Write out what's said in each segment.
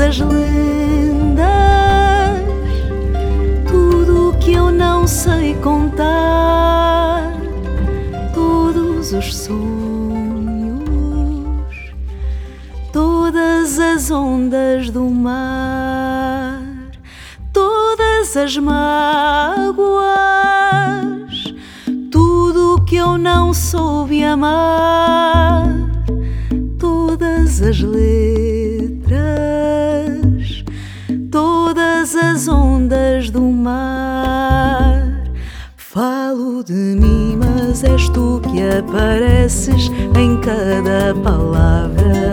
as lendas, tudo o que eu não sei contar, todos os sonhos, todas as ondas do mar, todas as mágoas, tudo o que eu não soube amar, todas as letras, todas as ondas do mar. Falo de mim, mas és tu que apareces em cada palavra.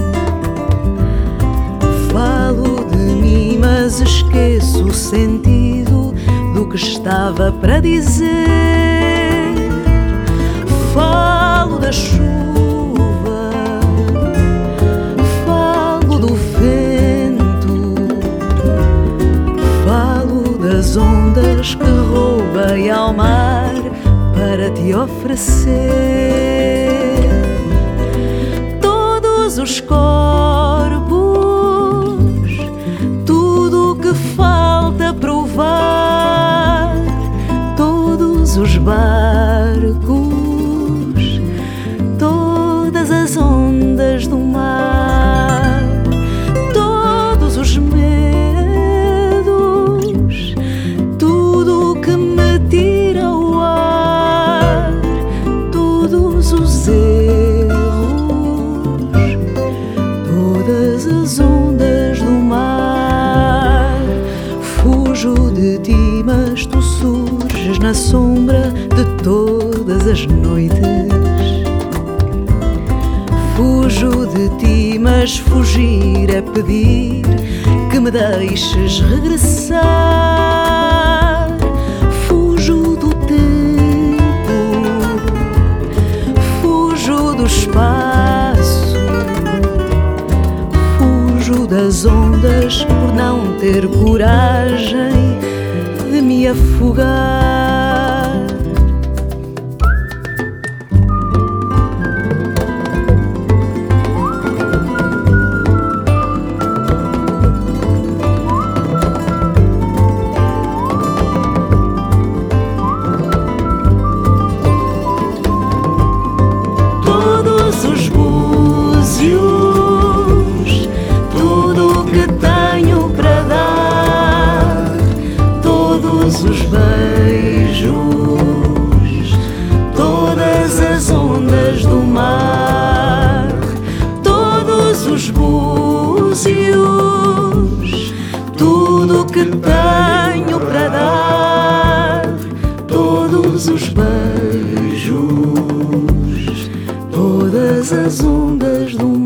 Falo de mim, mas esqueço o sentido do que estava para dizer. Falo da chuva, falo do vento, falo das ondas que roubei ao mar para te oferecer. Todos os corpos, tudo o que falta provar, todos os barcos, todas as ondas do mar, todos os medos, tudo o que me tira o ar, todos os erros, todas as ondas do mar. Fujo de ti, mas tu surges na sombra de todas as noites. Fujo de ti, mas fugir é pedir que me deixes regressar. Fujo do tempo, fujo do espaço, fujo das ondas por não ter coragem de me afogar. Tudo o que tenho para dar, todos os beijos, todas as ondas do mar, todos os búzios, tudo o que tenho para dar, todos os beijos, todas as ondas do mar.